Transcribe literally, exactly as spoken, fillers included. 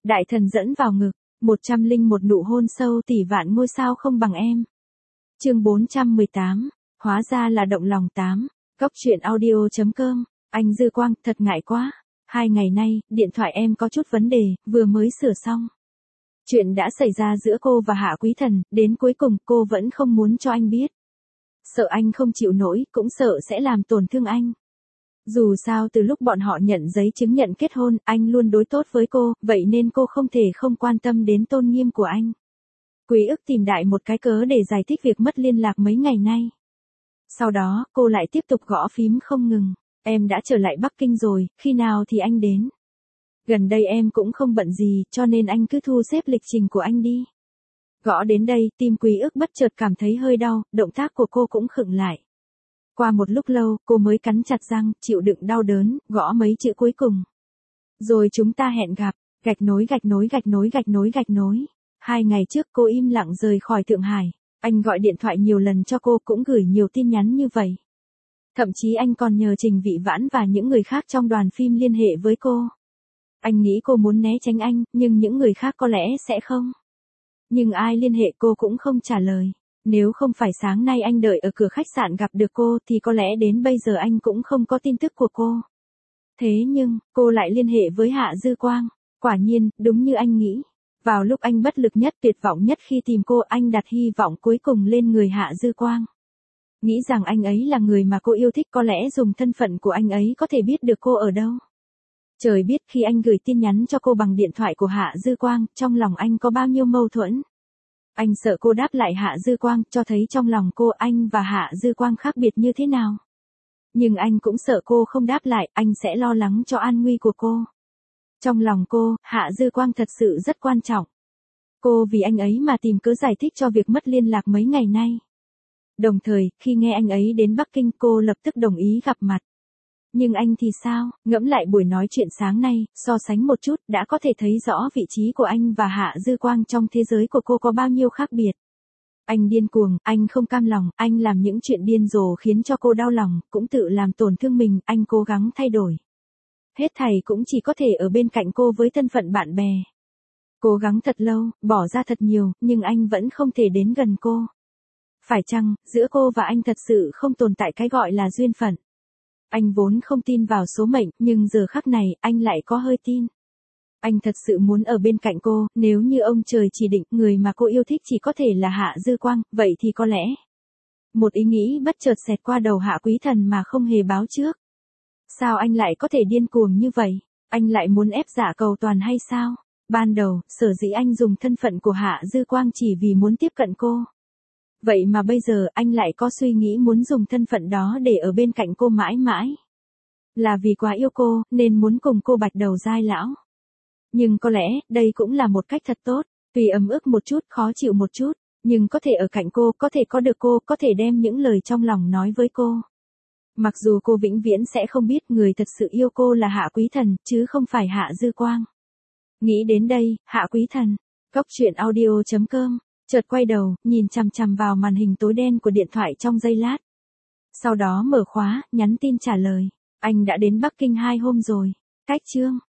Đại thần dẫn vào ngực, một trăm linh một nụ hôn sâu tỷ vạn ngôi sao không bằng em. Chương bốn trăm mười tám, hóa ra là động lòng tám. Góc truyện audio chấm com. Anh Dư Quang, thật ngại quá. Hai ngày nay, điện thoại em có chút vấn đề, vừa mới sửa xong. Chuyện đã xảy ra giữa cô và Hạ Quý Thần, đến cuối cùng cô vẫn không muốn cho anh biết. Sợ anh không chịu nổi, cũng sợ sẽ làm tổn thương anh. Dù sao từ lúc bọn họ nhận giấy chứng nhận kết hôn, anh luôn đối tốt với cô, vậy nên cô không thể không quan tâm đến tôn nghiêm của anh. Quý ức tìm đại một cái cớ để giải thích việc mất liên lạc mấy ngày nay. Sau đó, cô lại tiếp tục gõ phím không ngừng. Em đã trở lại Bắc Kinh rồi, khi nào thì anh đến? Gần đây em cũng không bận gì, cho nên anh cứ thu xếp lịch trình của anh đi. Gõ đến đây, tim Quý ức bất chợt cảm thấy hơi đau, động tác của cô cũng khựng lại. Qua một lúc lâu, cô mới cắn chặt răng, chịu đựng đau đớn, gõ mấy chữ cuối cùng. Rồi chúng ta hẹn gặp, gạch nối gạch nối gạch nối gạch nối gạch nối. Hai ngày trước cô im lặng rời khỏi Thượng Hải. Anh gọi điện thoại nhiều lần cho cô, cũng gửi nhiều tin nhắn như vậy. Thậm chí anh còn nhờ Trình Vị Vãn và những người khác trong đoàn phim liên hệ với cô. Anh nghĩ cô muốn né tránh anh, nhưng những người khác có lẽ sẽ không. Nhưng ai liên hệ cô cũng không trả lời. Nếu không phải sáng nay anh đợi ở cửa khách sạn gặp được cô thì có lẽ đến bây giờ anh cũng không có tin tức của cô. Thế nhưng, cô lại liên hệ với Hạ Dư Quang. Quả nhiên, đúng như anh nghĩ. Vào lúc anh bất lực nhất, tuyệt vọng nhất khi tìm cô, anh đặt hy vọng cuối cùng lên người Hạ Dư Quang. Nghĩ rằng anh ấy là người mà cô yêu thích, có lẽ dùng thân phận của anh ấy có thể biết được cô ở đâu. Trời biết khi anh gửi tin nhắn cho cô bằng điện thoại của Hạ Dư Quang, trong lòng anh có bao nhiêu mâu thuẫn. Anh sợ cô đáp lại Hạ Dư Quang, cho thấy trong lòng cô anh và Hạ Dư Quang khác biệt như thế nào. Nhưng anh cũng sợ cô không đáp lại, anh sẽ lo lắng cho an nguy của cô. Trong lòng cô, Hạ Dư Quang thật sự rất quan trọng. Cô vì anh ấy mà tìm cớ giải thích cho việc mất liên lạc mấy ngày nay. Đồng thời, khi nghe anh ấy đến Bắc Kinh, cô lập tức đồng ý gặp mặt. Nhưng anh thì sao? Ngẫm lại buổi nói chuyện sáng nay, so sánh một chút, đã có thể thấy rõ vị trí của anh và Hạ Dư Quang trong thế giới của cô có bao nhiêu khác biệt. Anh điên cuồng, anh không cam lòng, anh làm những chuyện điên rồ khiến cho cô đau lòng, cũng tự làm tổn thương mình, anh cố gắng thay đổi. Hết thảy cũng chỉ có thể ở bên cạnh cô với thân phận bạn bè. Cố gắng thật lâu, bỏ ra thật nhiều, nhưng anh vẫn không thể đến gần cô. Phải chăng, giữa cô và anh thật sự không tồn tại cái gọi là duyên phận? Anh vốn không tin vào số mệnh, nhưng giờ khắc này, anh lại có hơi tin. Anh thật sự muốn ở bên cạnh cô, nếu như ông trời chỉ định, người mà cô yêu thích chỉ có thể là Hạ Dư Quang, vậy thì có lẽ. Một ý nghĩ bất chợt xẹt qua đầu Hạ Quý Thần mà không hề báo trước. Sao anh lại có thể điên cuồng như vậy? Anh lại muốn ép dạ cầu toàn hay sao? Ban đầu, sở dĩ anh dùng thân phận của Hạ Dư Quang chỉ vì muốn tiếp cận cô. Vậy mà bây giờ anh lại có suy nghĩ muốn dùng thân phận đó để ở bên cạnh cô mãi mãi. Là vì quá yêu cô, nên muốn cùng cô bạch đầu giai lão. Nhưng có lẽ, đây cũng là một cách thật tốt, vì ấm ức một chút, khó chịu một chút, nhưng có thể ở cạnh cô, có thể có được cô, có thể đem những lời trong lòng nói với cô. Mặc dù cô vĩnh viễn sẽ không biết người thật sự yêu cô là Hạ Quý Thần, chứ không phải Hạ Dư Quang. Nghĩ đến đây, Hạ Quý Thần, góc truyện audio chấm com, chợt quay đầu, nhìn chằm chằm vào màn hình tối đen của điện thoại trong giây lát. Sau đó mở khóa, nhắn tin trả lời. Anh đã đến Bắc Kinh hai hôm rồi. Cách chương.